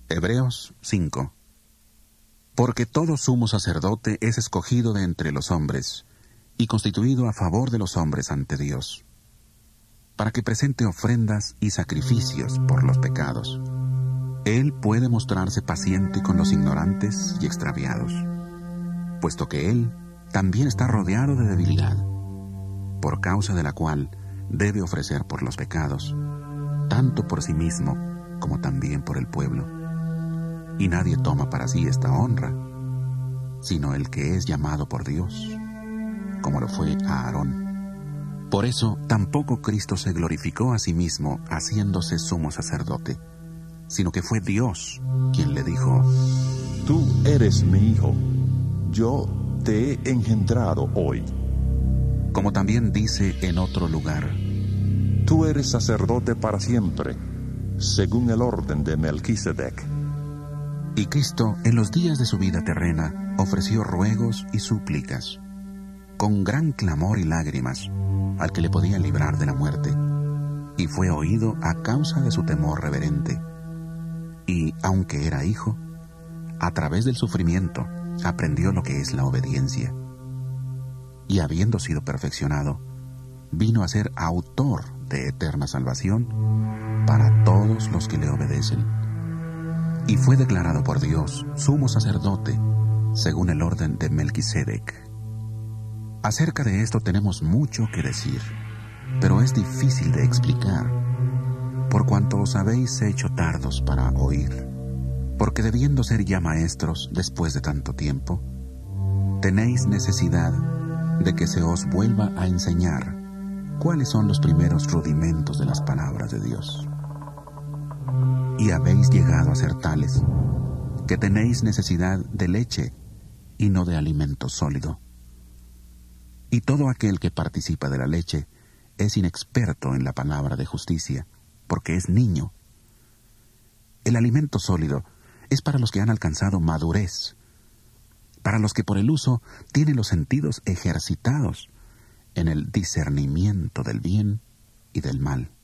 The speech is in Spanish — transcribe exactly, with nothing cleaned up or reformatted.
Hebreos cinco. Porque todo sumo sacerdote es escogido de entre los hombres, y constituido a favor de los hombres ante Dios, para que presente ofrendas y sacrificios por los pecados. Él puede mostrarse paciente con los ignorantes y extraviados, puesto que Él también está rodeado de debilidad, por causa de la cual debe ofrecer por los pecados, tanto por sí mismo como también por el pueblo. Y nadie toma para sí esta honra, sino el que es llamado por Dios, como lo fue a Aarón. Por eso tampoco Cristo se glorificó a sí mismo haciéndose sumo sacerdote, sino que fue Dios quien le dijo: Tú eres mi hijo, yo te he engendrado hoy. Como también dice en otro lugar: Tú eres sacerdote para siempre, según el orden de Melquisedec. Y Cristo, en los días de su vida terrena, ofreció ruegos y súplicas, con gran clamor y lágrimas, al que le podía librar de la muerte, y fue oído a causa de su temor reverente. Y, aunque era hijo, a través del sufrimiento aprendió lo que es la obediencia. Y habiendo sido perfeccionado, vino a ser autor de eterna salvación para todos los que le obedecen. Y fue declarado por Dios sumo sacerdote, según el orden de Melquisedec. Acerca de esto tenemos mucho que decir, pero es difícil de explicar, por cuanto os habéis hecho tardos para oír, porque debiendo ser ya maestros después de tanto tiempo, tenéis necesidad de que se os vuelva a enseñar cuáles son los primeros rudimentos de las palabras de Dios. Y habéis llegado a ser tales, que tenéis necesidad de leche y no de alimento sólido. Y todo aquel que participa de la leche es inexperto en la palabra de justicia, porque es niño. El alimento sólido es para los que han alcanzado madurez, para los que por el uso tienen los sentidos ejercitados en el discernimiento del bien y del mal.